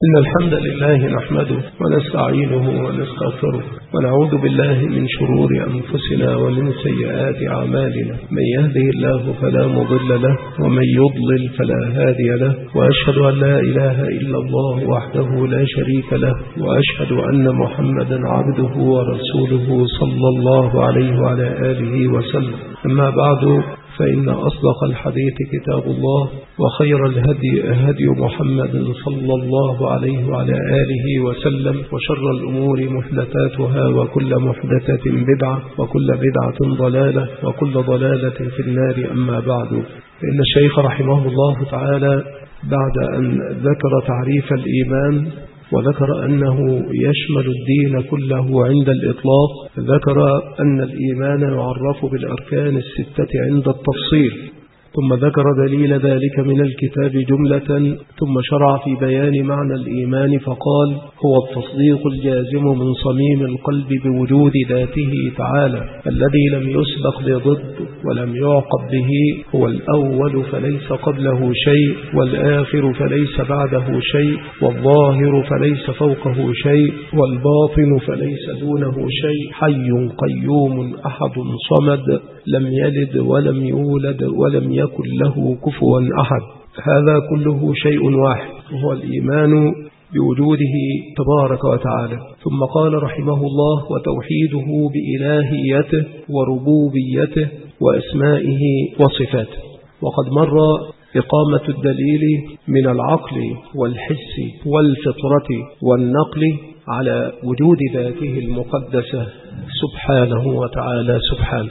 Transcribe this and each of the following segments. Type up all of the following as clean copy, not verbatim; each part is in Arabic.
إن الحمد لله نحمده ونستعينه ونستغفره ونعوذ بالله من شرور أنفسنا ومن سيئات أعمالنا. من يهده الله فلا مضل له ومن يضلل فلا هادي له، وأشهد أن لا إله إلا الله وحده لا شريك له، وأشهد أن محمدا عبده ورسوله صلى الله عليه وعلى آله وسلم. أما بعد، فإن أصدق الحديث كتاب الله، وخير الهدي هدي محمد صلى الله عليه وعلى آله وسلم، وشر الأمور محدثاتها، وكل محدثة بدعة، وكل بدعة ضلالة، وكل ضلالة في النار. أما بعد، فإن الشيخ رحمه الله تعالى بعد أن ذكر تعريف الإيمان وذكر أنه يشمل الدين كله عند الإطلاق، ذكر أن الإيمان يعرف بالأركان الستة عند التفصيل، ثم ذكر دليل ذلك من الكتاب جملة، ثم شرع في بيان معنى الإيمان فقال: هو التصديق الجازم من صميم القلب بوجود ذاته تعالى الذي لم يسبق بضد ولم يعقب به، هو الأول فليس قبله شيء، والآخر فليس بعده شيء، والظاهر فليس فوقه شيء، والباطن فليس دونه شيء، حي قيوم أحد صمد لم يلد ولم يولد ولم يكن له كفوا أحد. هذا كله شيء واحد، وهو الإيمان بوجوده تبارك وتعالى. ثم قال رحمه الله: وتوحيده بإلهيته وربوبيته وأسمائه وصفاته. وقد مر إقامة الدليل من العقل والحس والفطرة والنقل على وجود ذاته المقدسة سبحانه وتعالى سبحانه،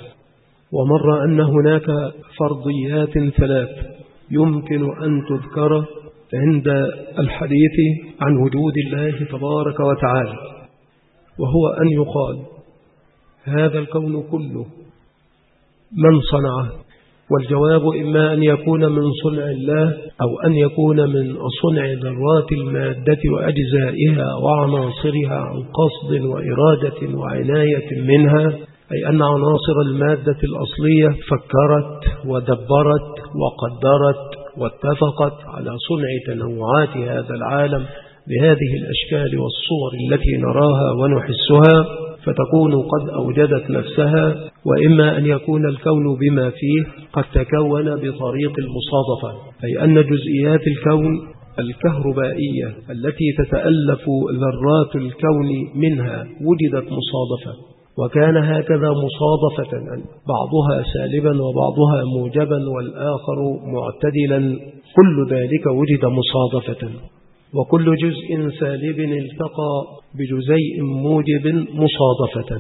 ومر أن هناك فرضيات ثلاث يمكن أن تذكر عند الحديث عن وجود الله تبارك وتعالى، وهو أن يقال: هذا الكون كله من صنعه؟ والجواب إما أن يكون من صنع الله، أو أن يكون من صنع ذرات المادة وأجزائها وعناصرها عن قصد وإرادة وعناية منها، أي أن عناصر المادة الأصلية فكرت ودبرت وقدرت واتفقت على صنع تنوعات هذا العالم بهذه الأشكال والصور التي نراها ونحسها، فتكون قد أوجدت نفسها. وإما أن يكون الكون بما فيه قد تكون بطريق المصادفة، أي أن جزئيات الكون الكهربائية التي تتألف ذرات الكون منها وجدت مصادفة، وكان هكذا مصادفة، بعضها سالبا وبعضها موجبا والآخر معتدلا، كل ذلك وجد مصادفة. وكل جزء سالب التقى بجزيء موجب مصادفة،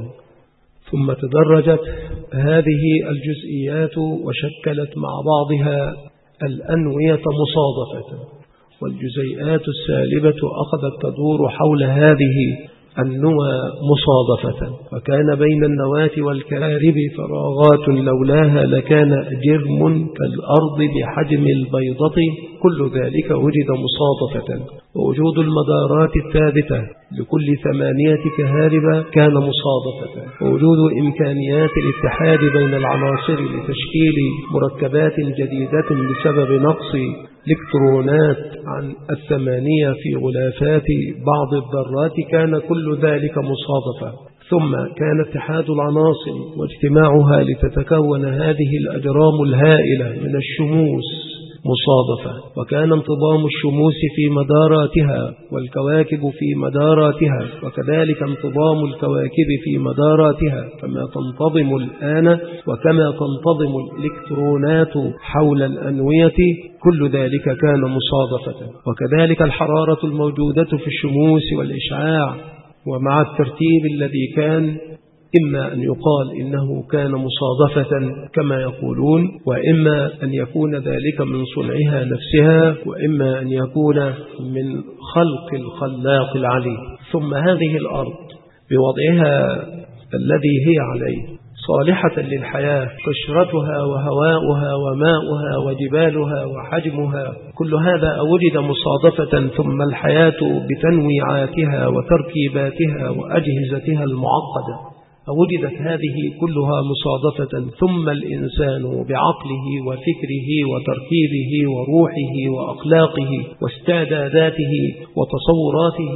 ثم تدرجت هذه الجزئيات وشكلت مع بعضها الأنوية مصادفة، والجزيئات السالبة أخذت تدور حول هذه النوى مصادفة، وكان بين النواة والكارب فراغات لولاها لكان جرم كالأرض بحجم البيضة، كل ذلك وجد مصادفة. ووجود المدارات الثابتة لكل 8 كهارب كان مصادفة، ووجود إمكانيات الاتحاد بين العناصر لتشكيل مركبات جديدة بسبب نقص الإلكترونات عن 8 في غلافات بعض الذرات، كان كل ذلك مصادفة. ثم كان اتحاد العناصر واجتماعها لتتكون هذه الأجرام الهائلة من الشموس مصادفة، وكان انتظام الشموس في مداراتها والكواكب في مداراتها، وكذلك انتظام الكواكب في مداراتها كما تنتظم الآن، وكما تنتظم الإلكترونات حول الأنوية، كل ذلك كان مصادفة. وكذلك الحرارة الموجودة في الشموس والإشعاع، ومع الترتيب الذي كان، إما أن يقال إنه كان مصادفة كما يقولون، وإما أن يكون ذلك من صنعها نفسها، وإما أن يكون من خلق الخلاق العليم. ثم هذه الأرض بوضعها الذي هي عليه صالحة للحياة، قشرتها وهواؤها وماؤها وجبالها وحجمها، كل هذا وجد مصادفة. ثم الحياة بتنويعاتها وتركيباتها وأجهزتها المعقدة وجدت هذه كلها مصادفة، ثم الإنسان بعقله وفكره وتركيبه وروحه وأخلاقه واستعداداته وتصوراته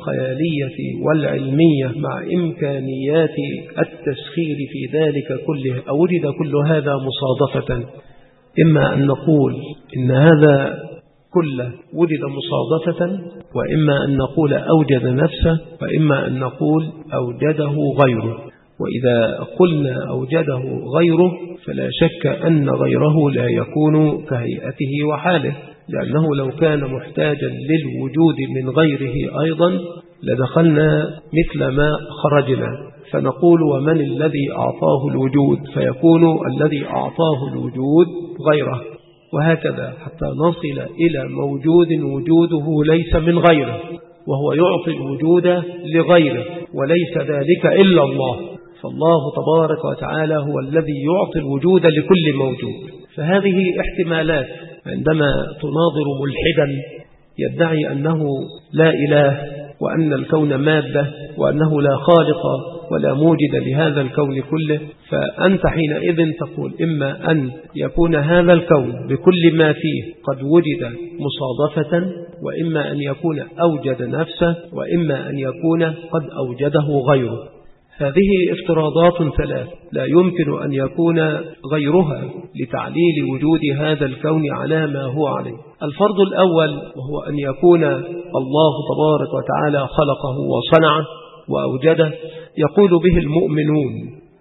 الخيالية والعلمية مع إمكانيات التسخير في ذلك كله، أوجد كل هذا مصادفة. إما أن نقول إن هذا كله وجد مصادفة، وإما أن نقول أوجد نفسه، وإما أن نقول أوجده غيره. وإذا قلنا أوجده غيره فلا شك أن غيره لا يكون كهيئته وحاله، لأنه لو كان محتاجا للوجود من غيره أيضا لدخلنا مثل ما خرجنا، فنقول ومن الذي أعطاه الوجود، فيكون الذي أعطاه الوجود غيره، وهكذا حتى نصل إلى موجود وجوده ليس من غيره، وهو يعطي الوجود لغيره، وليس ذلك إلا الله. فالله تبارك وتعالى هو الذي يعطي الوجود لكل موجود. فهذه احتمالات عندما تناظر ملحدا يدعي أنه لا إله، وأن الكون مادة، وأنه لا خالق ولا موجد لهذا الكون كله، فأنت حينئذ تقول إما أن يكون هذا الكون بكل ما فيه قد وجد مصادفة، وإما أن يكون أوجد نفسه، وإما أن يكون قد أوجده غيره. هذه افتراضات ثلاث لا يمكن أن يكون غيرها لتعليل وجود هذا الكون على ما هو عليه. الفرض الأول وهو أن يكون الله تبارك وتعالى خلقه وصنعه وأوجده، يقول به المؤمنون.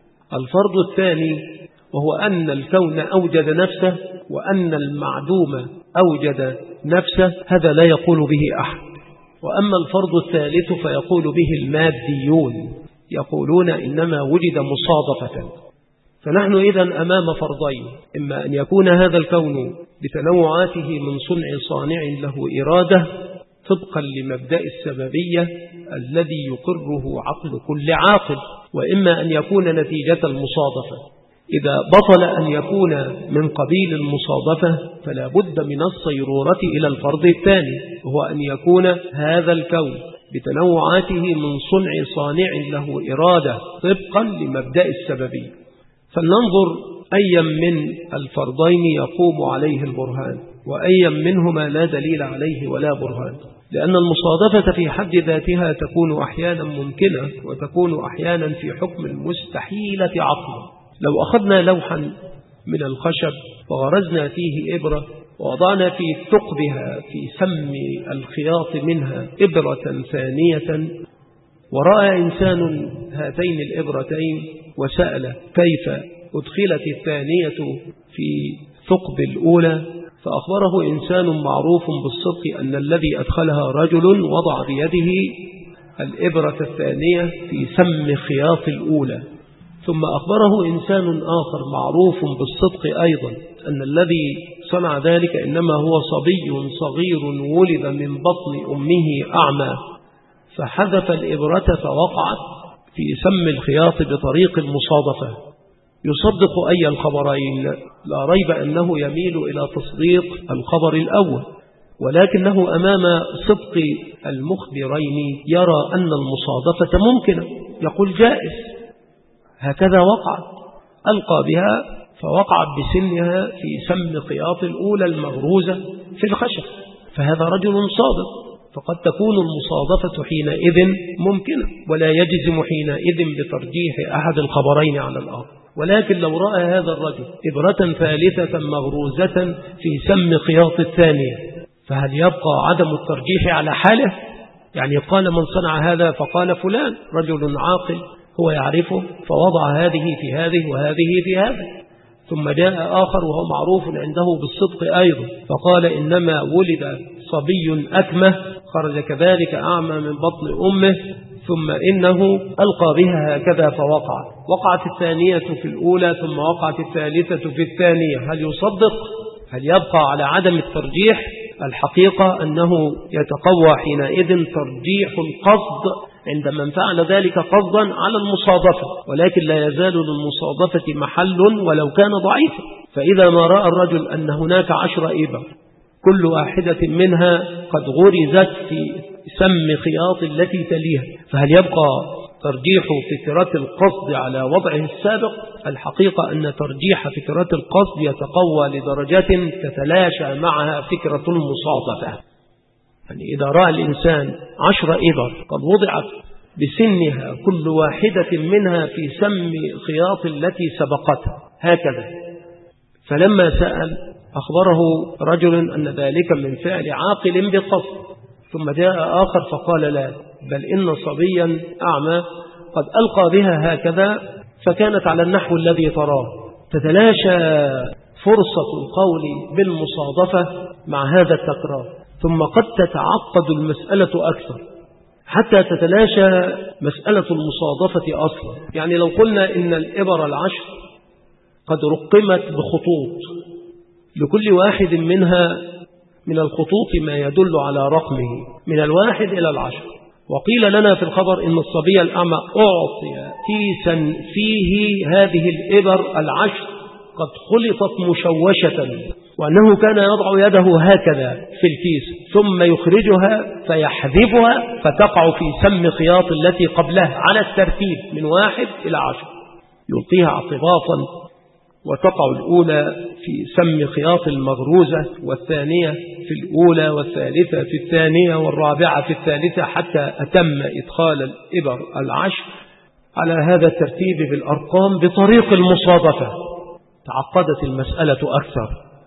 الفرض الثاني وهو أن الكون أوجد نفسه، وأن المعدوم أوجد نفسه، هذا لا يقول به أحد. وأما الفرض الثالث فيقول به الماديون، يقولون إنما وجد مصادفة. فنحن إذن أمام فرضين: إما أن يكون هذا الكون بتنوعاته من صنع صانع له إرادة طبقا لمبدأ السببية الذي يقره عقل كل عاقل، وإما أن يكون نتيجة المصادفة. إذا بطل أن يكون من قبيل المصادفة فلا بد من الصيرورة إلى الفرض الثاني، وهو أن يكون هذا الكون بتنوعاته من صنع صانع له إرادة طبقا لمبدأ السببية. فلننظر أي من الفرضين يقوم عليه البرهان، وأي منهما لا دليل عليه ولا برهان. لأن المصادفة في حد ذاتها تكون أحيانا ممكنة، وتكون أحيانا في حكم المستحيلة عقلا. لو أخذنا لوحا من الخشب وغرزنا فيه إبرة ووضعنا في ثقبها في سم الخياط منها إبرة ثانية، ورأى إنسان هاتين الإبرتين وسأل كيف أدخلت الثانية في ثقب الأولى، فأخبره إنسان معروف بالصدق أن الذي أدخلها رجل وضع بيده الإبرة الثانية في سم خياط الأولى. ثم أخبره إنسان آخر معروف بالصدق أيضا أن الذي صنع ذلك إنما هو صبي صغير ولد من بطن أمه أعمى، فحذف الإبرة فوقعت في سم الخياط بطريق المصادفة. يصدق أي الخبرين؟ لا ريب أنه يميل إلى تصديق الخبر الأول، ولكنه أمام صدق المخبرين يرى أن المصادفة ممكنة، يقول جائز، هكذا وقعت، ألقى بها فوقعت بسنها في سم خياط الأولى المغروزة في الخشب، فهذا رجل صادق، فقد تكون المصادفة حينئذ ممكنة، ولا يجزم حينئذ بترجيح أحد الخبرين على الآخر. ولكن لو رأى هذا الرجل إبرة ثالثة مغروزة في سم خياط الثانية، فهل يبقى عدم الترجيح على حاله؟ يعني قال من صنع هذا فقال فلان رجل عاقل هو يعرفه فوضع هذه في هذه وهذه في هذا، ثم جاء آخر وهو معروف عنده بالصدق أيضا فقال إنما ولد صبي أكمه خرج كذلك أعمى من بطن أمه، ثم إنه ألقى بها هكذا وقعت الثانية في الأولى ثم وقعت الثالثة في الثانية. هل يصدق؟ هل يبقى على عدم الترجيح؟ الحقيقة أنه يتقوى حينئذ ترجيح القصد عند من فعل ذلك قصدا على المصادفة، ولكن لا يزال للمصادفة محل ولو كان ضعيفا. فإذا ما رأى الرجل أن هناك 10 إبر كل واحدة منها قد غرزت في سم خياط التي تليها، فهل يبقى ترجيح فكرة القصد على وضعه السابق، الحقيقة أن ترجيح فكرة القصد يتقوى لدرجات تتلاشى معها فكرة المصادفة. يعني إذا رأى الإنسان 10 إبر قد وضعت بسنها كل واحدة منها في سم خياط التي سبقتها هكذا، فلما سأل أخبره رجل أن ذلك من فعل عاقل بقصد، ثم جاء آخر فقال لا، بل إن صبيا أعمى قد ألقى بها هكذا فكانت على النحو الذي تراه. تتلاشى فرصة القول بالمصادفة مع هذا التكرار، ثم قد تتعقد المسألة أكثر حتى تتلاشى مسألة المصادفة أصلا. يعني لو قلنا إن الإبر 10 قد رقمت بخطوط، لكل واحد منها من الخطوط ما يدل على رقمه من 1 إلى 10، وقيل لنا في الخبر إن الصبي الأعمى أعطي كيسا فيه هذه الإبر 10 قد خلطت مشوشة، وأنه كان يضع يده هكذا في الكيس ثم يخرجها فيحذفها فتقع في سم خياط التي قبلها على الترتيب من 1 إلى 10، يلقيها اعتباطا وتقع الأولى في سم خياط المغروزة، والثانية في الأولى، والثالثة في الثانية، والرابعة في الثالثة، حتى أتم إدخال الإبر 10 على هذا الترتيب بالأرقام بطريق المصادفة. تعقدت المسألة أكثر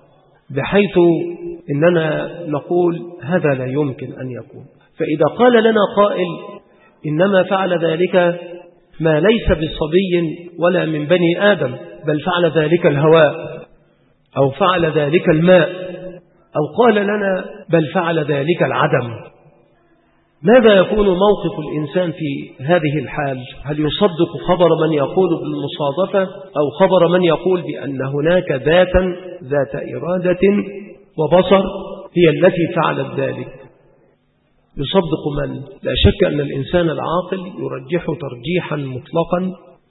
بحيث إننا نقول هذا لا يمكن أن يكون. فإذا قال لنا قائل إنما فعل ذلك ما ليس بصبي ولا من بني آدم، بل فعل ذلك الهواء أو فعل ذلك الماء، أو قال لنا بل فعل ذلك العدم، ماذا يكون موقف الإنسان في هذه الحال؟ هل يصدق خبر من يقول بالمصادفة أو خبر من يقول بأن هناك ذاتا ذات إرادة وبصر هي التي فعلت ذلك؟ يصدق من؟ لا شك أن الإنسان العاقل يرجح ترجيحا مطلقا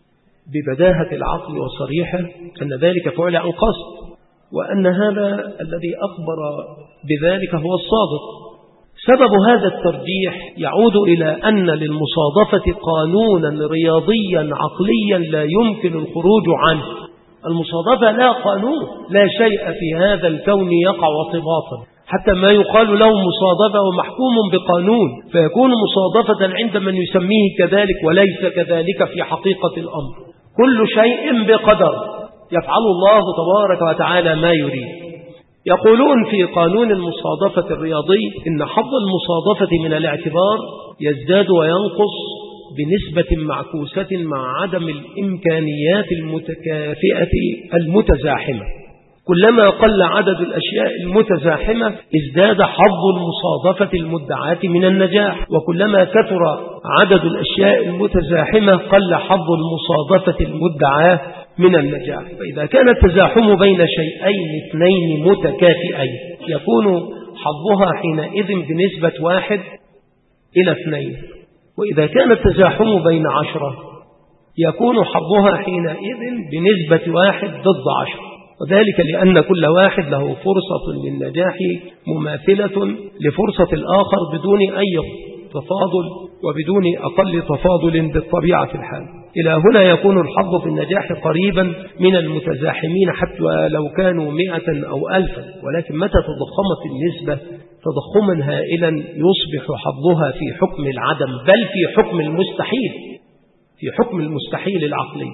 ببداهة العقل وصريحه أن ذلك فعل عن قصد، وأن هذا الذي أخبر بذلك هو الصادق. سبب هذا الترجيح يعود إلى أن للمصادفة قانونا رياضيا عقليا لا يمكن الخروج عنه. المصادفة لا قانون، لا شيء في هذا الكون يقع اعتباطا، حتى ما يقال له مصادفة ومحكوم بقانون، فيكون مصادفة عند من يسميه كذلك وليس كذلك في حقيقة الأمر. كل شيء بقدر، يفعل الله تبارك وتعالى ما يريد. يقولون في قانون المصادفة الرياضي إن حظ المصادفة من الاعتبار يزداد وينقص بنسبة معكوسة مع عدم الإمكانيات المتكافئة المتزاحمة. كلما قل عدد الأشياء المتزاحمة ازداد حظ المصادفة المدعاة من النجاح، وكلما كثر عدد الأشياء المتزاحمة قل حظ المصادفة المدعاة من النجاح. فإذا كان التزاحم بين شيئين اثنين متكافئين يكون حظها حينئذ بنسبة 1 إلى 2، وإذا كان التزاحم بين 10 يكون حظها حينئذ بنسبة 1 ضد 10، وذلك لأن كل واحد له فرصة للنجاح مماثلة لفرصة الآخر بدون أي تفاضل وبدون أقل تفاضل بالطبيعة الحال. إلى هنا يكون الحظ في النجاح قريبا من المتزاحمين حتى لو كانوا 100 أو 1000، ولكن متى تضخمت النسبة تضخما هائلا يصبح حظها في حكم العدم، بل في حكم المستحيل، في حكم المستحيل العقلي.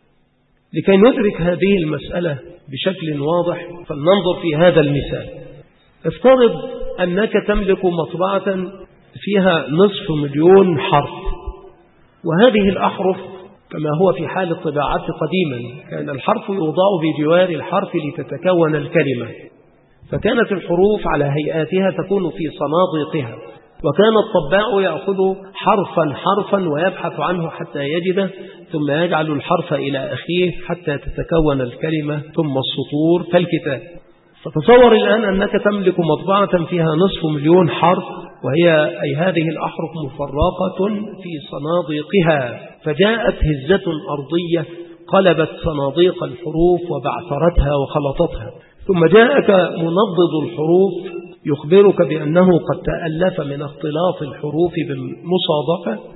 لكي ندرك هذه المسألة بشكل واضح فلننظر في هذا المثال. افترض أنك تملك مطبعة فيها 500,000 حرف، وهذه الأحرف كما هو في حال الطباعات قديما كان الحرف يوضع بجوار الحرف لتتكون الكلمة، فكانت الحروف على هيئاتها تكون في صناديقها، وكان الطباع يأخذ حرفا حرفا ويبحث عنه حتى يجده، ثم يجعل الحرف إلى أخيه حتى تتكون الكلمة ثم السطور فالكتاب. فتصور الآن أنك تملك مطبعة فيها 500,000 حرف، وهي أي هذه الأحرف مفرقة في صناديقها، فجاءت هزة أرضية قلبت صناديق الحروف وبعثرتها وخلطتها، ثم جاءك منضد الحروف يخبرك بأنه قد تألف من اختلاط الحروف بالمصادفة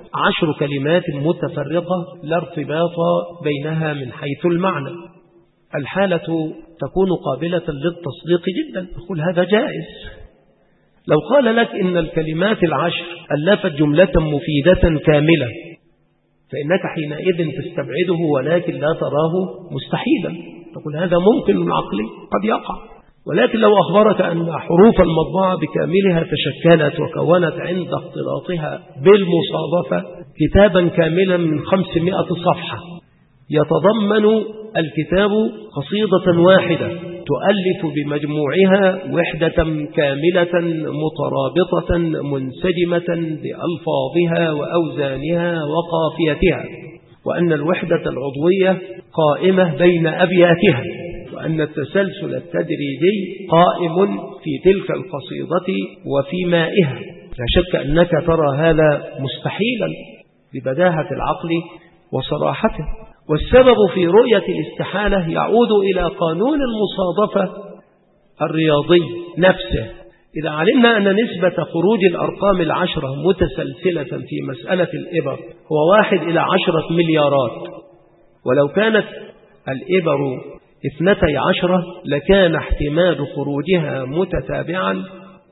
10 كلمات متفرقة لا ارتباط بينها من حيث المعنى. الحالة تكون قابلة للتصديق جدا، نقول هذا جائز. لو قال لك إن الكلمات 10 ألفت جملة مفيدة كاملة، فإنك حينئذ تستبعده ولكن لا تراه مستحيلا، تقول هذا ممكن عقلي قد يقع. ولكن لو أخبرك أن حروف المطبعة بكاملها تشكلت وكونت عند اختلاطها بالمصادفة كتابا كاملا من 500 صفحة، يتضمن الكتاب قصيدة واحدة تؤلف بمجموعها وحدة كاملة مترابطة منسجمة بألفاظها وأوزانها وقافيتها، وأن الوحدة العضوية قائمة بين أبياتها، وأن التسلسل التدريجي قائم في تلك القصيدة وفي مائها. لا شك أنك ترى هذا مستحيلا ببداهة العقل وصراحته. والسبب في رؤية الاستحالة يعود إلى قانون المصادفة الرياضي نفسه. إذا علمنا أن نسبة خروج الأرقام 10 متسلسلة في مسألة الإبر هو 1/10 مليارات، ولو كانت الإبر 12 لكان احتمال خروجها متتابعا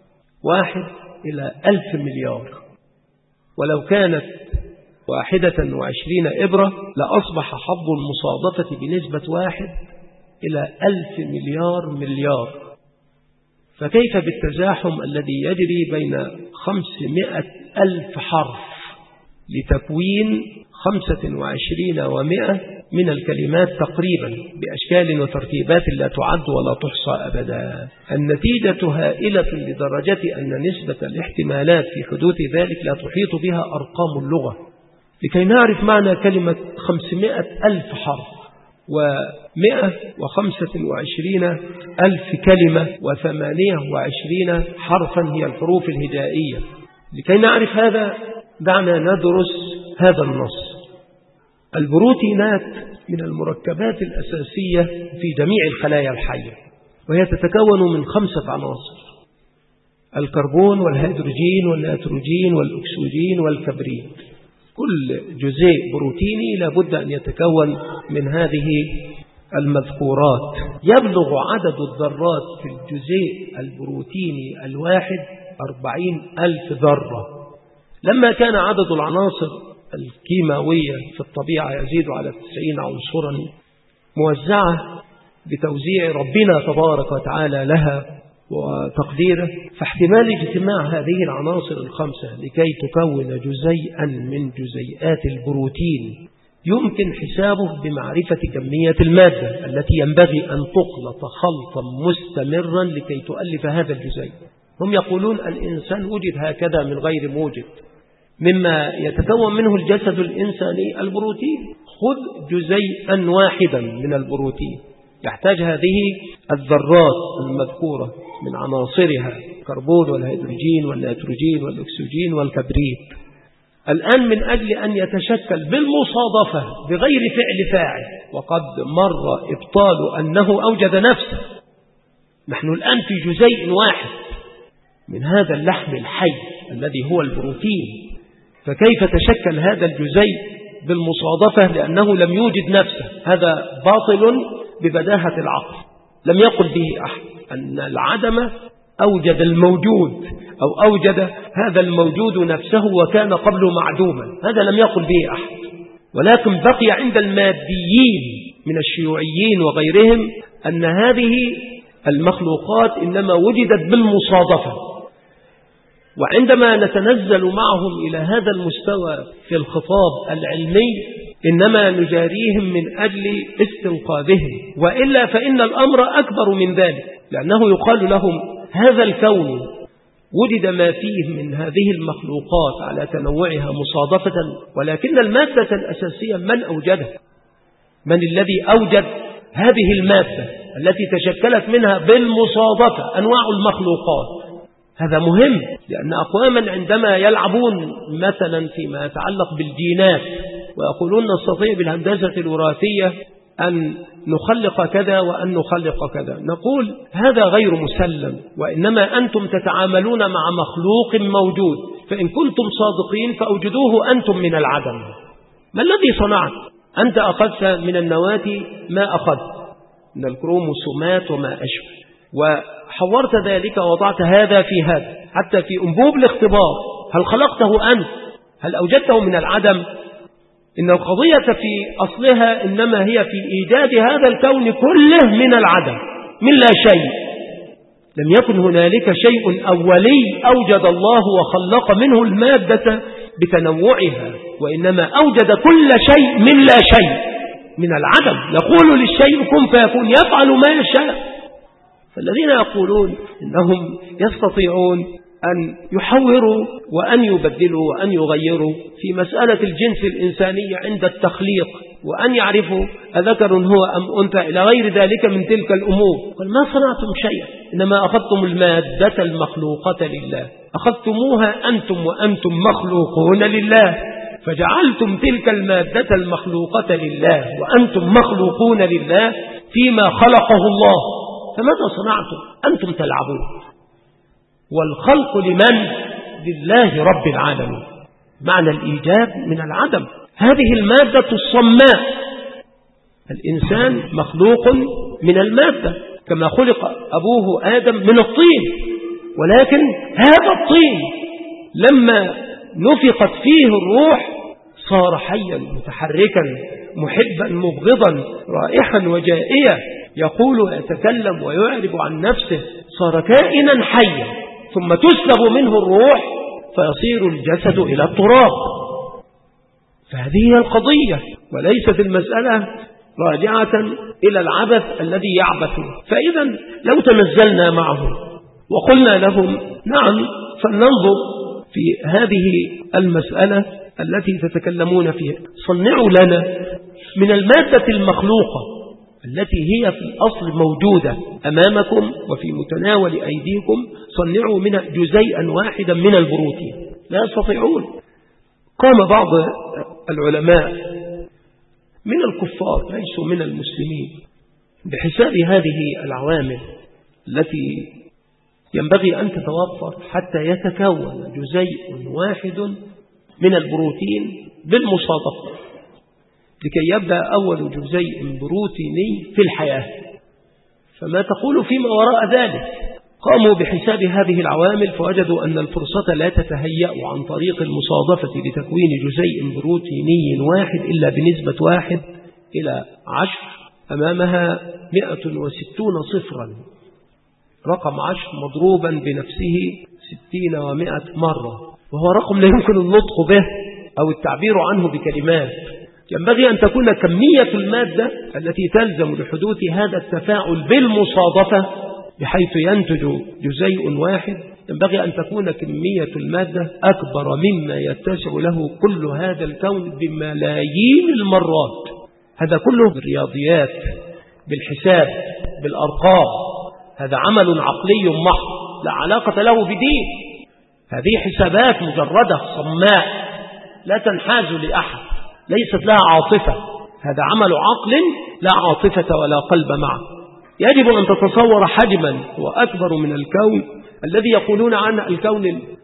1/1000 مليار، ولو كانت 21 إبرة لأصبح حظ المصادفة بنسبة 1/1000 مليار. فكيف بالتزاحم الذي يجري بين 500,000 حرف لتكوين 25 و100 من الكلمات تقريبا بأشكال وترتيبات لا تعد ولا تحصى أبدا. النتيجة هائلة لدرجة أن نسبة الاحتمالات في حدوث ذلك لا تحيط بها أرقام اللغة. لكي نعرف معنى كلمة 500,000 حرف و125,000 كلمة و28 حرفا هي الحروف الهجائية، لكي نعرف هذا دعنا ندرس هذا النص. البروتينات من المركبات الأساسية في جميع الخلايا الحية، وهي تتكون من 5 عناصر: الكربون والهيدروجين والنيتروجين والأكسجين والكبريت. كل جزيء بروتيني لابد أن يتكون من هذه المذكورات. يبلغ عدد الذرات في الجزيء البروتيني الواحد 40,000 ذرة. لما كان عدد العناصر الكيماوية في الطبيعة يزيد على 90 عنصرا موزعة بتوزيع ربنا تبارك وتعالى لها وتقديره، فاحتمال اجتماع هذه العناصر الخمسة لكي تكون جزيئا من جزيئات البروتين يمكن حسابه بمعرفة كمية المادة التي ينبغي أن تخلط خلطا مستمرا لكي تؤلف هذا الجزيء. هم يقولون الإنسان وجد هكذا من غير موجد، مما يتكون منه الجسد الإنساني البروتين. خذ جزيئا واحدا من البروتين يحتاج هذه الذرات المذكورة من عناصرها الكربون والهيدروجين والنيتروجين والأكسجين والكبريت. الآن من أجل أن يتشكل بالمصادفة بغير فعل فاعل، وقد مر إبطال أنه أوجد نفسه، نحن الآن في جزيء واحد من هذا اللحم الحي الذي هو البروتين، فكيف تشكل هذا الجزيء بالمصادفة لأنه لم يوجد نفسه؟ هذا باطل ببداهة العقل. لم يقل به أحد أن العدم أوجد الموجود أو أوجد هذا الموجود نفسه وكان قبله معدوما، هذا لم يقل به أحد. ولكن بقي عند الماديين من الشيوعيين وغيرهم أن هذه المخلوقات إنما وجدت بالمصادفة. وعندما نتنزل معهم إلى هذا المستوى في الخطاب العلمي إنما نجاريهم من أجل استنقاذهم، وإلا فإن الأمر أكبر من ذلك، لأنه يقال لهم هذا الكون وجد ما فيه من هذه المخلوقات على تنوعها مصادفة، ولكن المادة الأساسية من أوجدها؟ من الذي أوجد هذه المادة التي تشكلت منها بالمصادفة أنواع المخلوقات؟ هذا مهم، لأن أقواما عندما يلعبون مثلا فيما يتعلق بالجينات ويقولون نستطيع بالهندسة الوراثية أن نخلق كذا وأن نخلق كذا. نقول هذا غير مسلم، وإنما أنتم تتعاملون مع مخلوق موجود، فإن كنتم صادقين فأوجدوه أنتم من العدم. ما الذي صنعت؟ أنت أخذت من النواة ما أخذت من الكروموسومات وما أشبه، وحورت ذلك ووضعت هذا في هذا، حتى في أنبوب الاختبار هل خلقته أنت؟ هل أوجدته من العدم؟ إن القضية في أصلها إنما هي في إيجاد هذا الكون كله من العدم، من لا شيء. لم يكن هنالك شيء أولي أوجد الله وخلق منه المادة بتنوعها، وإنما أوجد كل شيء من لا شيء، من العدم. يقول للشيء كن فيكون، يفعل ما يشاء. فالذين يقولون إنهم يستطيعون أن يحوروا وأن يبدلوا وأن يغيروا في مسألة الجنس الإنساني عند التخليق، وأن يعرفوا أذكر هو أم أنثى إلى غير ذلك من تلك الأمور، قال ما صنعتم شيئا، إنما أخذتم المادة المخلوقة لله، أخذتموها أنتم وأنتم مخلوقون لله، فجعلتم تلك المادة المخلوقة لله وأنتم مخلوقون لله فيما خلقه الله. فماذا صنعتم؟ أنتم تلعبون، والخلق لمن؟ لله رب العالمين. معنى الإيجاد من العدم. هذه المادة الصماء، الإنسان مخلوق من المادة كما خلق أبوه آدم من الطين، ولكن هذا الطين لما نفخت فيه الروح صار حيا متحركا محبا مبغضا رائحا وجائيا، يقول ويتكلم ويعرب عن نفسه، صار كائنا حيا، ثم تسلب منه الروح فيصير الجسد إلى التراب. فهذه هي القضية، وليست المسألة راجعة إلى العبث الذي يعبث. فإذا لو تنزلنا معه وقلنا لهم نعم فلننظر في هذه المسألة التي تتكلمون فيها، صنعوا لنا من المادة المخلوقة التي هي في الأصل موجودة أمامكم وفي متناول أيديكم، صنعوا منها جزيئا واحدا من البروتين. لا يستطيعون. قام بعض العلماء من الكفار ليسوا من المسلمين بحساب هذه العوامل التي ينبغي أن تتوفر حتى يتكون جزيء واحد من البروتين بالمصادفة، لكي يبدأ أول جزيء بروتيني في الحياة. فما تقول فيما وراء ذلك؟ قاموا بحساب هذه العوامل فوجدوا أن الفرصة لا تتهيأ عن طريق المصادفة لتكوين جزيء بروتيني واحد إلا بنسبة 1:10، أمامها 160 صفرا، رقم 10 مضروبا بنفسه 60 و100 مرة، وهو رقم لا يمكن النطق به أو التعبير عنه بكلمات. ينبغي أن تكون كمية المادة التي تلزم لحدوث هذا التفاعل بالمصادفة بحيث ينتج جزيء واحد، ينبغي أن تكون كمية المادة أكبر مما يتسع له كل هذا الكون بملايين المرات. هذا كله بالرياضيات، بالحساب، بالأرقام. هذا عمل عقلي محض لا علاقة له بدين. هذه حسابات مجردة صماء لا تنحاز لأحد، ليست لها عاطفة. هذا عمل عقل لا عاطفة ولا قلب معه. يجب أن تتصور حجما هو أكبر من الكون الذي يقولون عنه الكون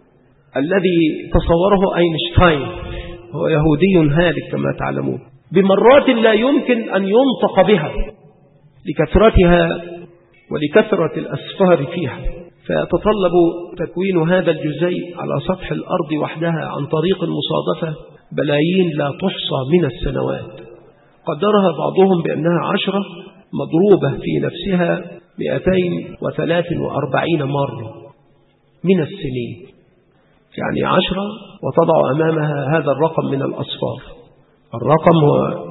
الذي تصوره أينشتاين، هو يهودي هالك كما تعلمون، بمرات لا يمكن أن ينطق بها لكثرتها ولكثرة الأسفار فيها. فيتطلب تكوين هذا الجزيء على سطح الأرض وحدها عن طريق المصادفة بلايين لا تحصى من السنوات، قدرها بعضهم بأنها 10 مضروبة في نفسها 243 مرة من السنين، يعني 10 وتضع أمامها هذا الرقم من الأصفار. الرقم هو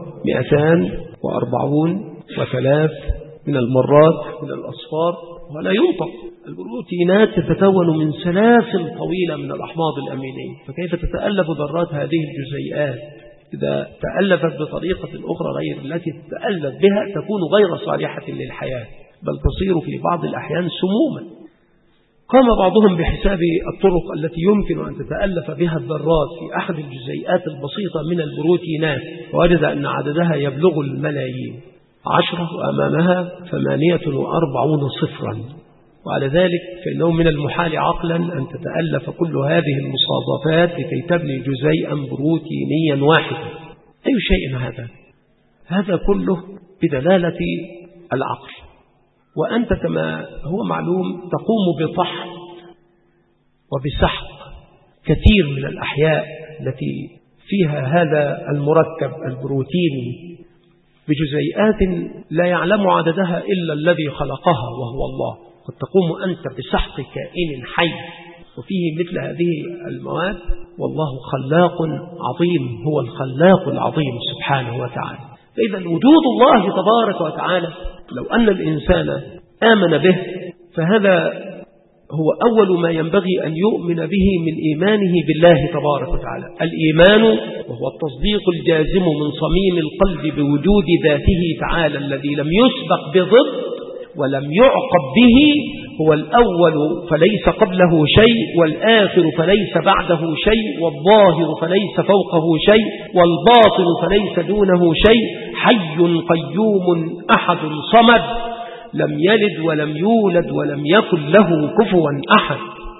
243 من المرات من الأصفار، ولا ينطق. البروتينات تتكون من سلاسل طويلة من الأحماض الأمينية، فكيف تتألف ذرات هذه الجزيئات؟ إذا تألفت بطريقة أخرى غير التي تتألف بها تكون غير صالحة للحياة، بل تصير في بعض الأحيان سموما. قام بعضهم بحساب الطرق التي يمكن أن تتألف بها الذرات في أحد الجزيئات البسيطة من البروتينات، ووجد أن عددها يبلغ الملايين. 10 وأمامها 48 صفرا. وعلى ذلك فإنه من المحال عقلا أن تتألف كل هذه المصادفات لكي تبني جزيئا بروتينيا واحدا. أي شيء هذا؟ هذا كله بدلالة العقل. وأنت كما هو معلوم تقوم بطحن وبسحق كثير من الأحياء التي فيها هذا المركب البروتيني بجزيئات لا يعلم عددها إلا الذي خلقها وهو الله. قد تقوم أنت بسحق كائن حي وفيه مثل هذه المواد، والله خلاق عظيم، هو الخلاق العظيم سبحانه وتعالى. فإذا وجود الله تبارك وتعالى لو أن الإنسان آمن به فهذا هو أول ما ينبغي أن يؤمن به من إيمانه بالله تبارك وتعالى. الإيمان وهو التصديق الجازم من صميم القلب بوجود ذاته تعالى الذي لم يسبق بضد ولم يعقب به، هو الأول فليس قبله شيء، والآخر فليس بعده شيء، والظاهر فليس فوقه شيء، والباطن فليس دونه شيء، حي قيوم أحد صمد لم يلد ولم يولد ولم يكن له كفوا أحد.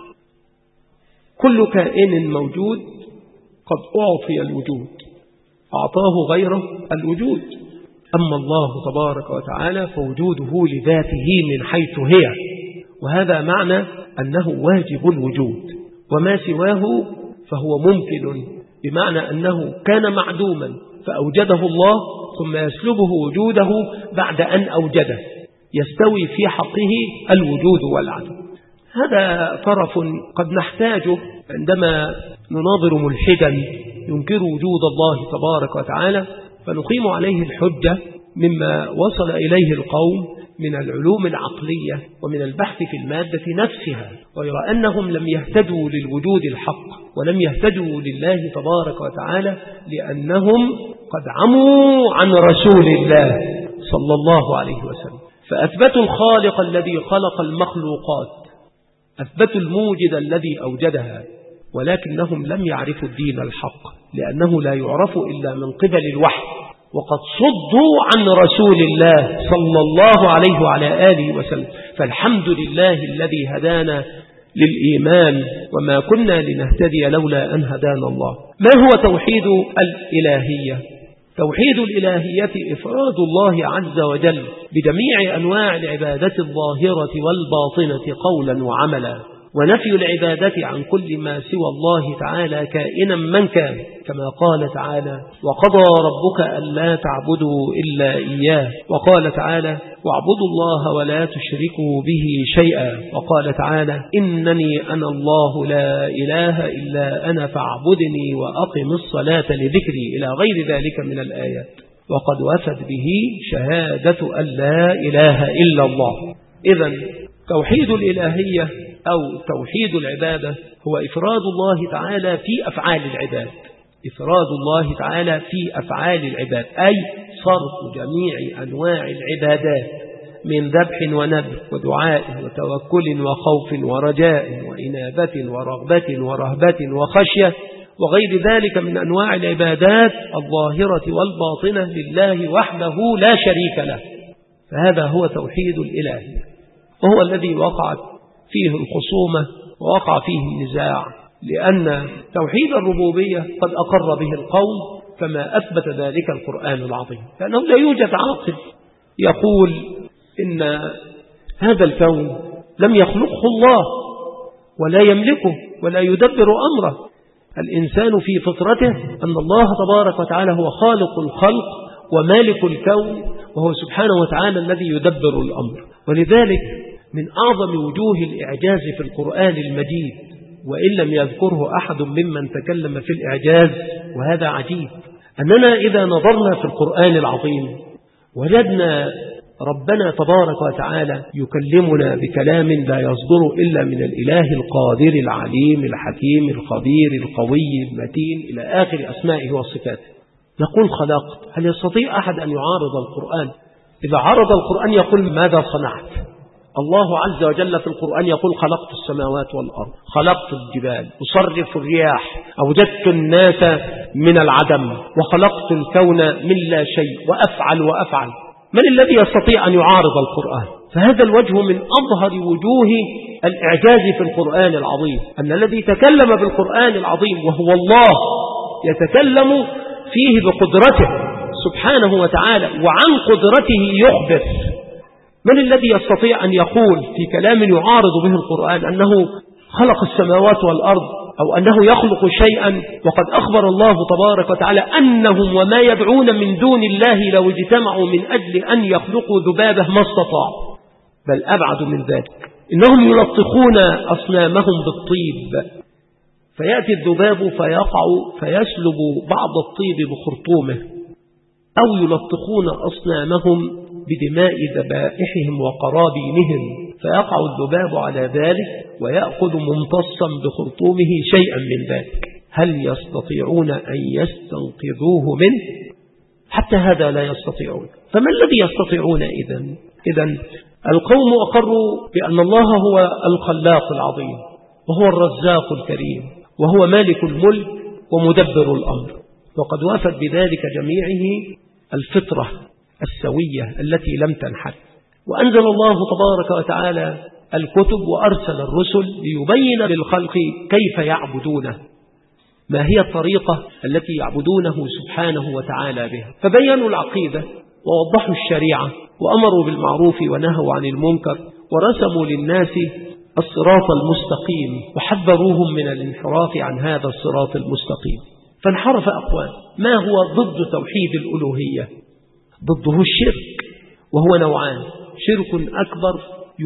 كل كائن موجود قد أعطي الوجود، أعطاه غيره الوجود. أما الله تبارك وتعالى فوجوده لذاته من حيث هي، وهذا معنى أنه واجب الوجود، وما سواه فهو ممكن، بمعنى أنه كان معدوما فأوجده الله ثم يسلبه وجوده بعد أن أوجده، يستوي في حقه الوجود والعدم. هذا طرف قد نحتاجه عندما نناظر ملحدا ينكر وجود الله تبارك وتعالى، فنقيم عليه الحجة مما وصل إليه القوم من العلوم العقلية ومن البحث في المادة نفسها، غير أنهم لم يهتدوا للوجود الحق ولم يهتدوا لله تبارك وتعالى لأنهم قد عموا عن رسول الله صلى الله عليه وسلم، فأثبتوا الخالق الذي خلق المخلوقات، أثبتوا الموجد الذي أوجدها، ولكنهم لم يعرفوا الدين الحق لأنه لا يعرف إلا من قبل الوحي، وقد صدوا عن رسول الله صلى الله عليه وعلى آله وسلم. فالحمد لله الذي هدانا للإيمان وما كنا لنهتدي لولا أن هدانا الله. ما هو توحيد الإلهية؟ توحيد الإلهية إفراد الله عز وجل بجميع أنواع العبادة الظاهرة والباطنة قولا وعملا، ونفي العبادة عن كل ما سوى الله تعالى كائنا من كان، كما قال تعالى: وقضى ربك ألا تعبدوا إلا إياه، وقال تعالى: واعبدوا الله ولا تشركوا به شيئا، وقال تعالى: إنني أنا الله لا إله إلا أنا فاعبدني وأقم الصلاة لذكري، إلى غير ذلك من الآيات. وقد وفت به شهادة أن لا إله إلا الله. إذن توحيد الإلهية أو توحيد العبادة هو إفراد الله تعالى في أفعال العباد، إفراد الله تعالى في أفعال العباد، أي صرف جميع أنواع العبادات من ذبح ونذر ودعاء وتوكل وخوف ورجاء وإنابة ورغبة ورهبة وخشية وغير ذلك من أنواع العبادات الظاهرة والباطنة لله وحده لا شريك له. فهذا هو توحيد الإلهية، وهو الذي وقعت فيه الخصومة ووقع فيه النزاع، لأن توحيد الربوبية قد أقر به القوم كما أثبت ذلك القرآن العظيم، لأنه لا يوجد عاقل يقول إن هذا الكون لم يخلقه الله ولا يملكه ولا يدبر أمره. الإنسان في فطرته أن الله تبارك وتعالى هو خالق الخلق ومالك الكون، وهو سبحانه وتعالى الذي يدبر الأمر. ولذلك من أعظم وجوه الإعجاز في القرآن المجيد، وإن لم يذكره أحد ممن تكلم في الإعجاز، وهذا عجيب، أننا إذا نظرنا في القرآن العظيم وجدنا ربنا تبارك وتعالى يكلمنا بكلام لا يصدر إلا من الإله القادر العليم الحكيم الخبير القوي المتين إلى آخر أسمائه وصفاته. نقول خلقت، هل يستطيع أحد أن يعارض القرآن؟ إذا عارض القرآن يقول ماذا صنعت؟ الله عز وجل في القرآن يقول خلقت السماوات والأرض، خلقت الجبال، أصرف الرياح، أوجدت الناس من العدم، وخلقت الكون من لا شيء، وأفعل وأفعل. من الذي يستطيع أن يعارض القرآن؟ فهذا الوجه من أظهر وجوه الإعجاز في القرآن العظيم، أن الذي تكلم بالقرآن العظيم وهو الله يتكلم فيه بقدرته سبحانه وتعالى، وعن قدرته يخبر. من الذي يستطيع أن يقول في كلام يعارض به القرآن أنه خلق السماوات والأرض أو أنه يخلق شيئا، وقد أخبر الله تبارك وتعالى أنهم وما يدعون من دون الله لو اجتمعوا من أجل أن يخلقوا ذبابة ما استطاعوا، بل أبعد من ذلك، إنهم يلطخون أصنامهم بالطيب فيأتي الذباب فيقع فيسلب بعض الطيب بخرطومه، أو يلطخون أصنامهم بدماء ذبائحهم وقرابينهم فيقع الذباب على ذلك ويأخذ ممتصا بخرطومه شيئا من ذلك. هل يستطيعون أن يستنقذوه منه؟ حتى هذا لا يستطيعون. فما الذي يستطيعون إذن القوم أقروا بأن الله هو الخلاق العظيم وهو الرزاق الكريم وهو مالك الملك ومدبر الأمر، وقد وافت بذلك جميعه الفطرة السوية التي لم تنحل. وأنزل الله تبارك وتعالى الكتب وأرسل الرسل ليبين للخلق كيف يعبدونه، ما هي الطريقة التي يعبدونه سبحانه وتعالى بها، فبينوا العقيدة ووضحوا الشريعة وأمروا بالمعروف ونهوا عن المنكر ورسموا للناس الصراط المستقيم وحذروهم من الانحراف عن هذا الصراط المستقيم. فانحرف أقوام. ما هو ضد توحيد الألوهية؟ ضده الشرك، وهو نوعان: شرك أكبر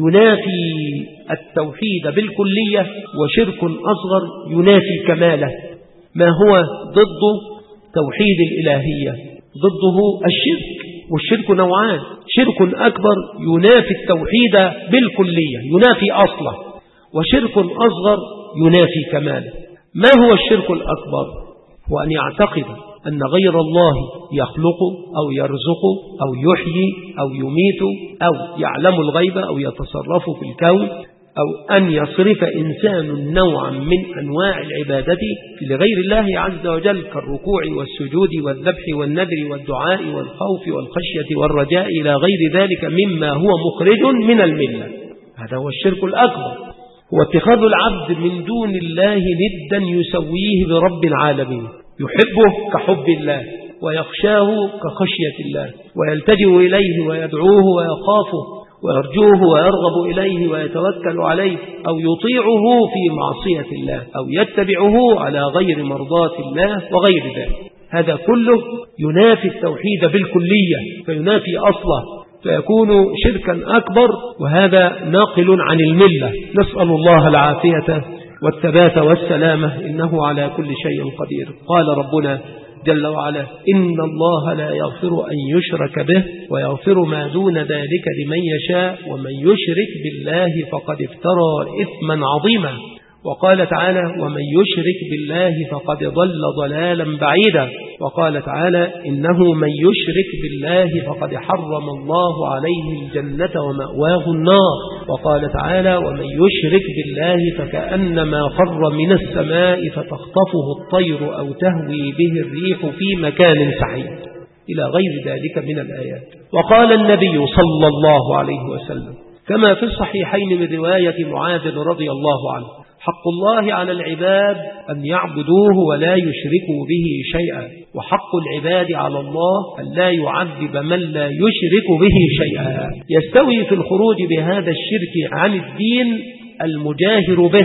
ينافي التوحيد بالكلية، وشرك أصغر ينافي كماله. ما هو ضد توحيد الإلهية؟ ضده الشرك، والشرك نوعان: شرك أكبر ينافي التوحيد بالكلية ينافي أصله، وشرك أصغر ينافي كماله. ما هو الشرك الأكبر؟ هو أن يعتقد أن غير الله يخلق أو يرزق أو يحيي أو يميت أو يعلم الغيب أو يتصرف في الكون، أو أن يصرف إنسان نوعا من أنواع العبادة لغير الله عز وجل كالركوع والسجود والذبح والنذر والدعاء والخوف والخشية والرجاء إلى غير ذلك مما هو مخرج من الملة. هذا هو الشرك الأكبر، هو اتخاذ العبد من دون الله ندا يسويه برب العالمين، يحبه كحب الله ويخشاه كخشية الله ويلتجئ إليه ويدعوه ويخافه ويرجوه ويرغب إليه ويتوكل عليه، أو يطيعه في معصية الله أو يتبعه على غير مرضاة الله وغير ذلك. هذا كله ينافي التوحيد بالكلية فينافي أصله فيكون شركا أكبر، وهذا ناقل عن الملة. نسأل الله العافية والثبات والسلامة، إنه على كل شيء قدير. قال ربنا جل وعلا: إن الله لا يغفر أن يشرك به ويغفر ما دون ذلك لمن يشاء ومن يشرك بالله فقد افترى إثما عظيما. وقال تعالى: ومن يشرك بالله فقد ضل ضلالا بعيدا. وقال تعالى: إنه من يشرك بالله فقد حرم الله عليه الجنة ومأواه النار. وقال تعالى: ومن يشرك بالله فكأنما خر من السماء فتخطفه الطير أو تهوي به الريح في مكان سعيد، إلى غير ذلك من الآيات. وقال النبي صلى الله عليه وسلم كما في الصحيحين من رواية معاذ رضي الله عنه: حق الله على العباد أن يعبدوه ولا يشركوا به شيئا، وحق العباد على الله أن لا يعذب من لا يشرك به شيئا. يستوي في الخروج بهذا الشرك عن الدين المجاهر به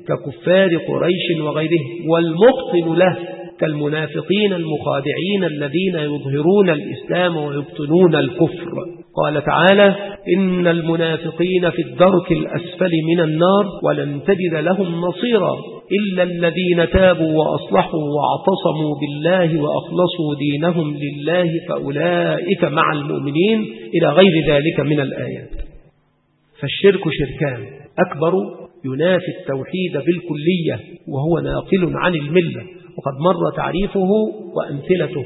ككفار قريش وغيره، والمبطل له كالمنافقين المخادعين الذين يظهرون الإسلام ويبطنون الكفر. قال تعالى: إن المنافقين في الدرك الأسفل من النار ولن تجد لهم نصيرا إلا الذين تابوا وأصلحوا واعتصموا بالله وأخلصوا دينهم لله فأولئك مع المؤمنين، إلى غير ذلك من الآيات. فالشرك شركان: أكبر ينافي التوحيد بالكلية وهو ناقل عن الملة، وقد مر تعريفه وأمثلته.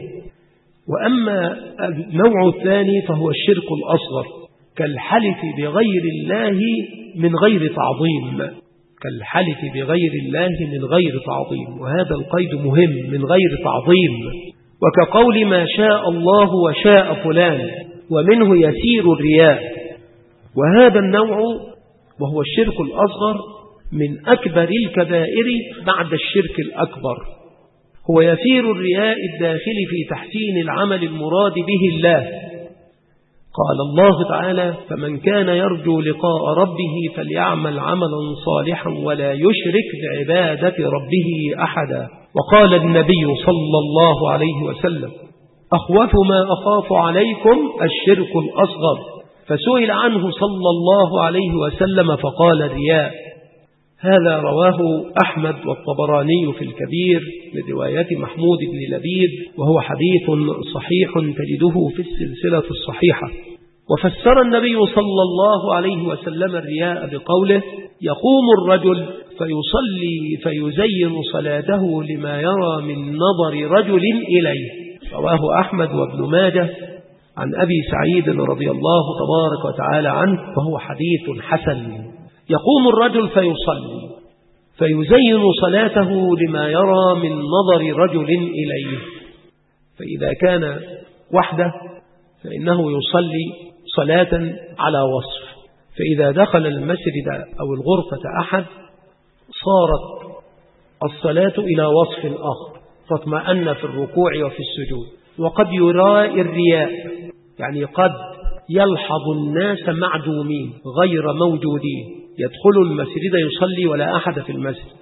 وأما النوع الثاني فهو الشرك الأصغر كالحلف بغير الله من غير تعظيم، كالحلف بغير الله من غير تعظيم، وهذا القيد مهم: من غير تعظيم. وكقول ما شاء الله وشاء فلان، ومنه يسير الرياء. وهذا النوع وهو الشرك الأصغر من أكبر الكبائر بعد الشرك الأكبر، هو يسير الرياء الداخل في تحسين العمل المراد به الله. قال الله تعالى: فمن كان يرجو لقاء ربه فليعمل عملا صالحا ولا يشرك بعبادة ربه أحدا. وقال النبي صلى الله عليه وسلم: أخوف ما أخاف عليكم الشرك الأصغر. فسئل عنه صلى الله عليه وسلم فقال: الرياء. هذا رواه أحمد والطبراني في الكبير من رواية محمود بن لبيد، وهو حديث صحيح تجده في السلسلة الصحيحة. وفسر النبي صلى الله عليه وسلم الرياء بقوله: يقوم الرجل فيصلي فيزين صلاته لما يرى من نظر رجل إليه. رواه أحمد وابن ماجه عن أبي سعيد رضي الله تبارك وتعالى عنه، وهو حديث حسن. يقوم الرجل فيصلي فيزين صلاته لما يرى من نظر رجل إليه، فإذا كان وحده فإنه يصلي صلاة على وصف، فإذا دخل المسجد أو الغرفة أحد صارت الصلاة إلى وصف آخر، فاطمأن في الركوع وفي السجود. وقد يرى الرياء، يعني قد يلحظ الناس معدومين غير موجودين، يدخل المسجد يصلي ولا أحد في المسجد،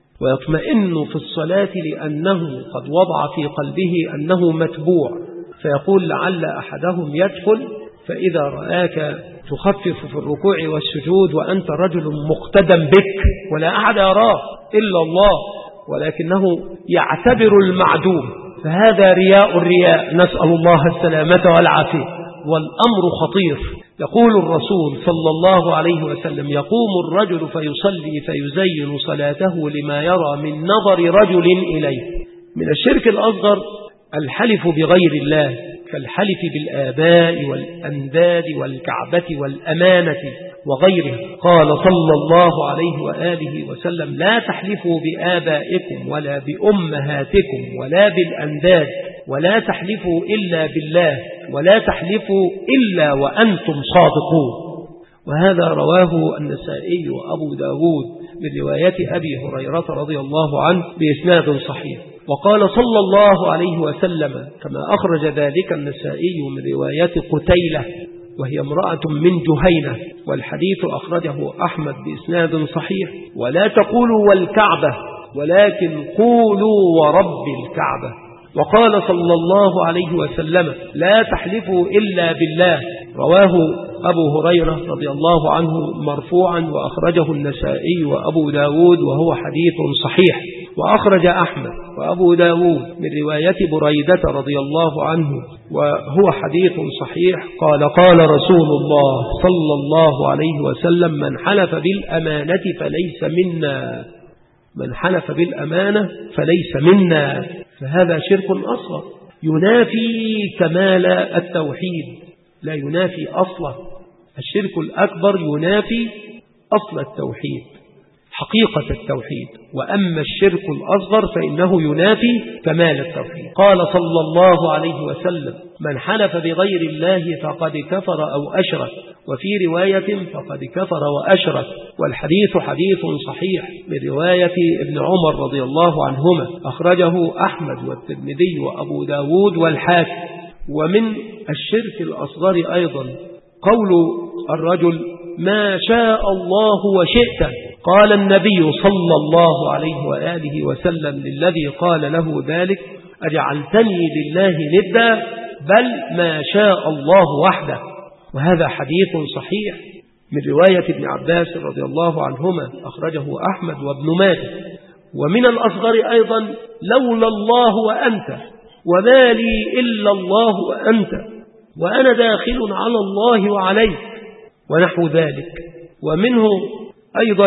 ويطمئن في الصلاة لأنه قد وضع في قلبه أنه متبوع، فيقول لعل أحدهم يدخل، فإذا رآك تخفف في الركوع والسجود وأنت رجل مقتدم بك ولا أحد يراه إلا الله، ولكنه يعتبر المعدوم، فهذا رياء الرياء، نسأل الله السلامة والعافية، والأمر خطير. يقول الرسول صلى الله عليه وسلم: يقوم الرجل فيصلي فيزين صلاته لما يرى من نظر رجل إليه. من الشرك الأصغر الحلف بغير الله، كالحلف بالآباء والأنداد والكعبة والأمانة وغيرها. قال صلى الله عليه وآله وسلم: لا تحلفوا بآبائكم ولا بأمهاتكم ولا بالأنداد، ولا تحلفوا إلا بالله، ولا تحلفوا إلا وأنتم صادقون. وهذا رواه النسائي وأبو داود من رواية أبي هريرة رضي الله عنه بإسناد صحيح. وقال صلى الله عليه وسلم كما أخرج ذلك النسائي من رواية قتيلة وهي امرأة من جهينة، والحديث أخرجه أحمد بإسناد صحيح: ولا تقولوا والكعبة ولكن قولوا ورب الكعبة. وقال صلى الله عليه وسلم: لا تحلفوا إلا بالله. رواه أبو هريرة رضي الله عنه مرفوعا، وأخرجه النسائي وأبو داود وهو حديث صحيح. وأخرج أحمد وأبو داود من رواية بريدة رضي الله عنه وهو حديث صحيح قال: قال رسول الله صلى الله عليه وسلم: من حلف بالأمانة فليس منا، من حلف بالأمانة فليس منا. فهذا شرك أصغر ينافي كمال التوحيد، لا ينافي أصله. الشرك الأكبر ينافي أصل التوحيد، حقيقة التوحيد، وأما الشرك الأصغر فإنه ينافي كمال التوحيد. قال صلى الله عليه وسلم: من حلف بغير الله فقد كفر أو أشرك، وفي رواية فقد كفر وأشرك. والحديث حديث صحيح من رواية ابن عمر رضي الله عنهما، أخرجه أحمد والترمذي وأبو داود والحاكم. ومن الشرك الأصغر أيضا قول الرجل: ما شاء الله وشئت. قال النبي صلى الله عليه وآله وسلم للذي قال له ذلك: أجعلتني لله ندا؟ بل ما شاء الله وحده. وهذا حديث صحيح من رواية ابن عباس رضي الله عنهما، أخرجه أحمد وابن ماجه. ومن الأصغر أيضا: لولا الله وأنت، وما لي إلا الله وأنت، وأنا داخل على الله وعليك، ونحو ذلك. ومنه أيضا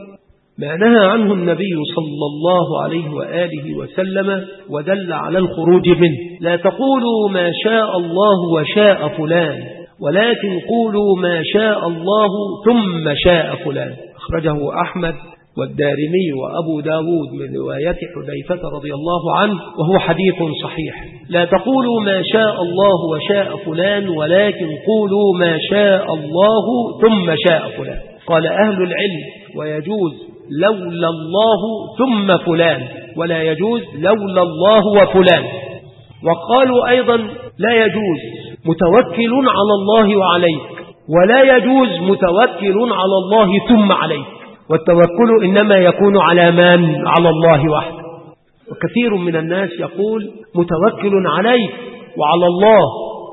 ما نهى عنه النبي صلى الله عليه وآله وسلم ودل على الخروج منه: لا تقولوا ما شاء الله وشاء فلان، ولكن قولوا ما شاء الله ثم شاء فلان. أخرجه أحمد والدارمي وأبو داود من رواية حذيفة رضي الله عنه، وهو حديث صحيح. لا تقولوا ما شاء الله وشاء فلان، ولكن قولوا ما شاء الله ثم شاء فلان. قال أهل العلم: ويجوز لولا الله ثم فلان، ولا يجوز لولا الله وفلان. وقالوا أيضا: لا يجوز متوكل على الله وعليك، ولا يجوز متوكل على الله ثم عليك، والتوكل إنما يكون على من؟ على الله وحده. وكثير من الناس يقول متوكل عليك وعلى الله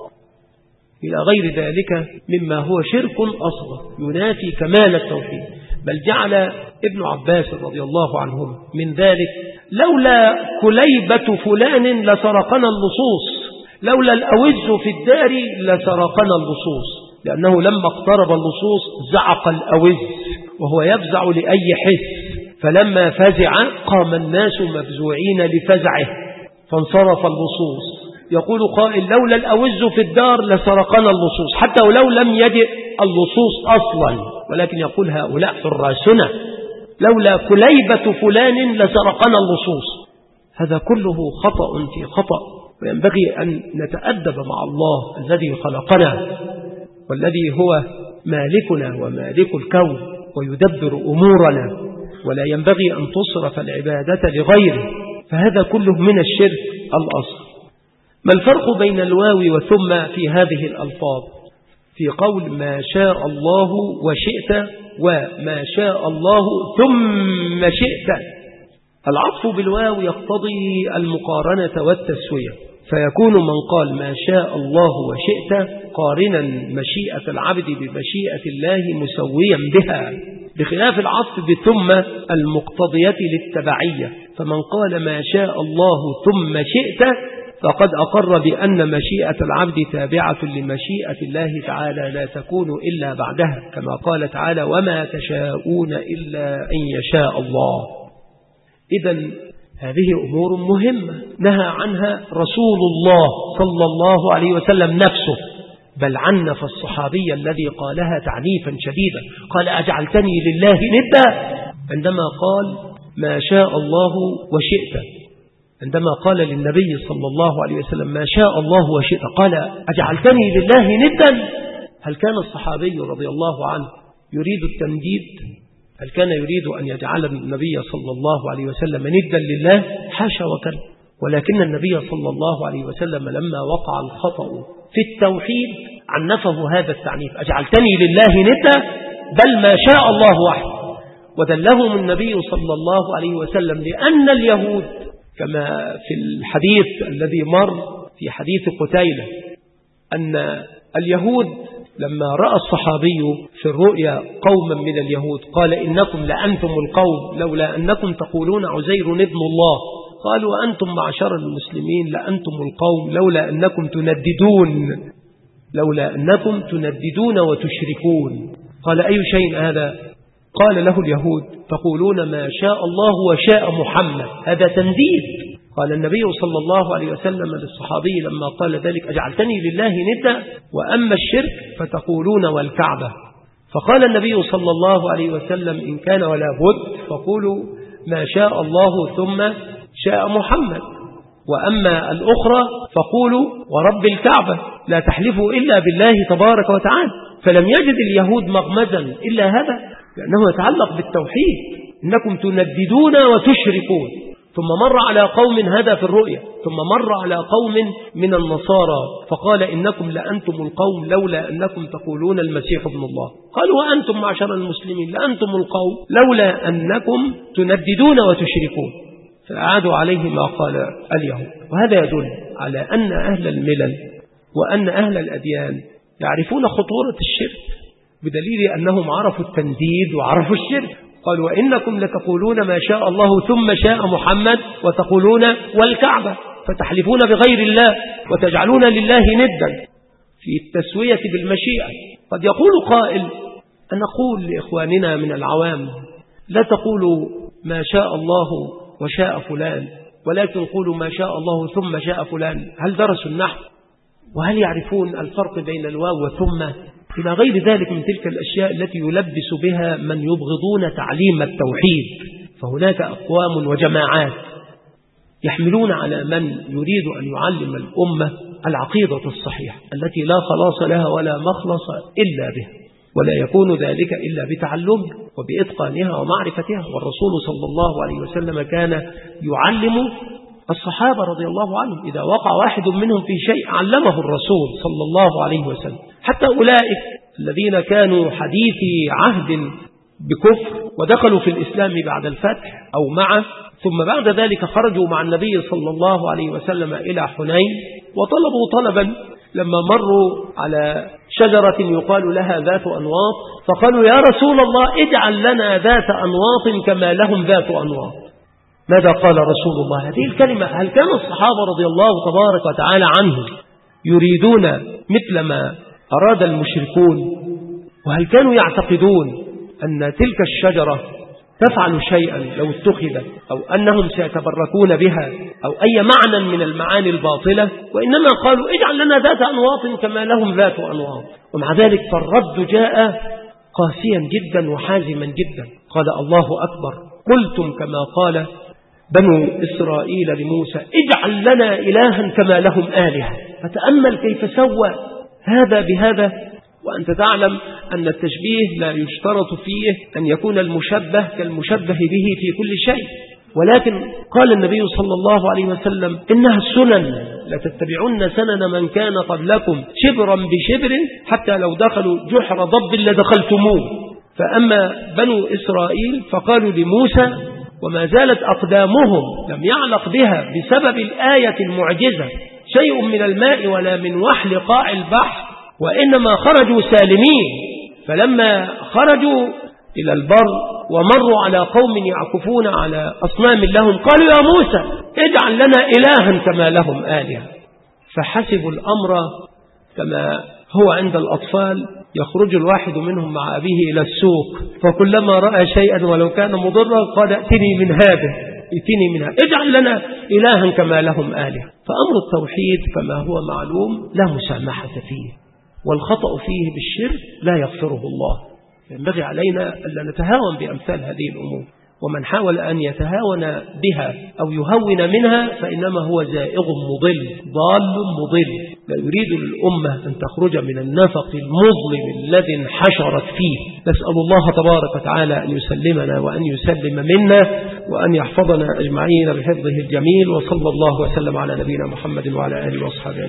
إلى غير ذلك مما هو شرك أصغر ينافي كمال التوحيد. بل جعل ابن عباس رضي الله عنهما من ذلك: لولا كليبة فلان لسرقنا اللصوص، لولا الأوز في الدار لسرقنا اللصوص، لأنه لما اقترب اللصوص زعق الأوز وهو يفزع لأي حس، فلما فزع قام الناس مفزوعين لفزعه فانصرف اللصوص. يقول قائل: لولا الأوز في الدار لسرقنا اللصوص، حتى ولو لم يجئ اللصوص أصلا، ولكن يقول هؤلاء حراسنا، لولا كليبة فلان لسرقنا اللصوص. هذا كله خطأ في خطأ، وينبغي أن نتأدب مع الله الذي خلقنا والذي هو مالكنا ومالك الكون ويدبر أمورنا، ولا ينبغي أن تصرف العبادة لغيره، فهذا كله من الشرك الأصغر. ما الفرق بين الواو وثم في هذه الألفاظ؟ في قول ما شاء الله وشئت وما شاء الله ثم شئت، العطف بالواو يقتضي المقارنة والتسوية، فيكون من قال ما شاء الله وشئت قارنا مشيئة العبد بمشيئة الله مسويا بها، بخلاف العطف بثم المقتضية للتبعية. فمن قال ما شاء الله ثم شئت فقد أقر بأن مشيئة العبد تابعة لمشيئة الله تعالى لا تكون إلا بعدها، كما قال تعالى: وما تشاءون إلا أن يشاء الله. إذن هذه أمور مهمة نهى عنها رسول الله صلى الله عليه وسلم نفسه، بل عنف الصحابي الذي قالها تعنيفا شديدا، قال: أجعلتني لله ندا، عندما قال ما شاء الله وشئت. عندما قال للنبي صلى الله عليه وسلم ما شاء الله وشئت قال: أجعلتني لله ندا. هل كان الصحابي رضي الله عنه يريد التمديد؟ هل كان يريد أن يجعل النبي صلى الله عليه وسلم ندا لله؟ حاشا وكلا. ولكن النبي صلى الله عليه وسلم لما وقع الخطأ في التوحيد عنفه هذا التعنيف: أجعلتني لله ندا، بل ما شاء الله وحده. ودلهم النبي صلى الله عليه وسلم لأن اليهود كما في الحديث الذي مر في حديث قتيلة أن اليهود لما رأى الصحابي في الرؤيا قوما من اليهود قال: إنكم لأنتم القوم لولا أنكم تقولون عزير ابن الله. قالوا: وأنتم معشر المسلمين لأنتم القوم لولا أنكم تنددون وتشركون. قال: أي شيء هذا؟ قال له اليهود: تقولون ما شاء الله وشاء محمد، هذا تنديد. قال النبي صلى الله عليه وسلم للصحابي لما قال ذلك: أجعلتني لله ندا، وأما الشرك فتقولون والكعبة. فقال النبي صلى الله عليه وسلم: إن كان ولا بد فقولوا ما شاء الله ثم شاء محمد، وأما الأخرى فقولوا ورب الكعبة، لا تحلفوا إلا بالله تبارك وتعالى. فلم يجد اليهود مغمزا إلا هذا، لأنه يتعلق بالتوحيد: إنكم تنددون وتشركون. ثم مر على قوم هذا في الرؤيا، ثم مر على قوم من النصارى فقال: إنكم لأنتم القوم لولا أنكم تقولون المسيح ابن الله. قالوا: وأنتم معشر المسلمين لأنتم القوم لولا أنكم تنددون وتشركون. فأعادوا عليه ما قال اليهود. وهذا يدل على أن أهل الملل وأن أهل الأديان يعرفون خطورة الشرك، بدليل أنهم عرفوا التنديد وعرفوا الشرك. قالوا: وإنكم لتقولون ما شاء الله ثم شاء محمد، وتقولون والكعبة، فتحلفون بغير الله وتجعلون لله ندا في التسوية بالمشيئة. قد يقول قائل: أن نقول لإخواننا من العوام لا تقولوا ما شاء الله وشاء فلان، ولكن قولوا ما شاء الله ثم شاء فلان. هل درسوا النحو؟ وهل يعرفون الفرق بين الواو وثم؟ إلى غير ذلك من تلك الأشياء التي يلبس بها من يبغضون تعليم التوحيد. فهناك أقوام وجماعات يحملون على من يريد أن يعلم الأمة العقيدة الصحيحة التي لا خلاص لها ولا مخلص إلا بها، ولا يكون ذلك إلا بتعلمها وبإتقانها ومعرفتها. والرسول صلى الله عليه وسلم كان يعلم الصحابة رضي الله عنهم، إذا وقع واحد منهم في شيء علمه الرسول صلى الله عليه وسلم. حتى أولئك الذين كانوا حديثي عهد بكفر ودخلوا في الإسلام بعد الفتح أو معه، ثم بعد ذلك خرجوا مع النبي صلى الله عليه وسلم إلى حنين وطلبوا طلبا لما مروا على شجرة يقال لها ذات أنواط، فقالوا يا رسول الله اجعل لنا ذات أنواط كما لهم ذات أنواط. ماذا قال رسول الله؟ هذه الكلمة هل كان الصحابة رضي الله تبارك وتعالى عنهم يريدون مثل ما أراد المشركون؟ وهل كانوا يعتقدون أن تلك الشجرة تفعل شيئا لو اتخذت، أو أنهم سيتبركون بها، أو أي معنى من المعاني الباطلة؟ وإنما قالوا اجعل لنا ذات أنواط كما لهم ذات أنواط. ومع ذلك فالرد جاء قاسيا جدا وحازما جدا. قال الله أكبر، قلتم كما قال بنو إسرائيل لموسى اجعل لنا إلها كما لهم آلهة. فتأمل كيف سوى هذا بهذا. وأنت تعلم أن التشبيه لا يشترط فيه أن يكون المشبه كالمشبه به في كل شيء، ولكن قال النبي صلى الله عليه وسلم إنها السنن لتتبعون سنن من كان قبلكم شبرا بشبر حتى لو دخلوا جحر ضب لدخلتموه. فأما بنو إسرائيل فقالوا لموسى وما زالت أقدامهم لم يعلق بها بسبب الآية المعجزة شيء من الماء ولا من وحل قاع البحر، وإنما خرجوا سالمين. فلما خرجوا إلى البر ومروا على قوم يعكفون على أصنام لهم قالوا يا موسى اجعل لنا إلها كما لهم آلهة. فحسبوا الأمر كما هو عند الأطفال، يخرج الواحد منهم مع أبيه إلى السوق فكلما رأى شيئا ولو كان مضرا قال ائتني من هذا ائتني منها، اجعل لنا إلها كما لهم آلهة. فأمر التوحيد كما هو معلوم لا مسامحة فيه، والخطأ فيه بالشرك لا يغفره الله. ينبغي علينا ألا نتهاون بأمثال هذه الأمور، ومن حاول أن يتهاون بها أو يهون منها فإنما هو زائغ مضل ضال مضل، لا يريد للأمة أن تخرج من النفق المظلم الذي انحشرت فيه. نسأل الله تبارك وتعالى أن يسلمنا وأن يسلم منا وأن يحفظنا أجمعين بحفظه الجميل. وصلى الله وسلم على نبينا محمد وعلى آله وأصحابه.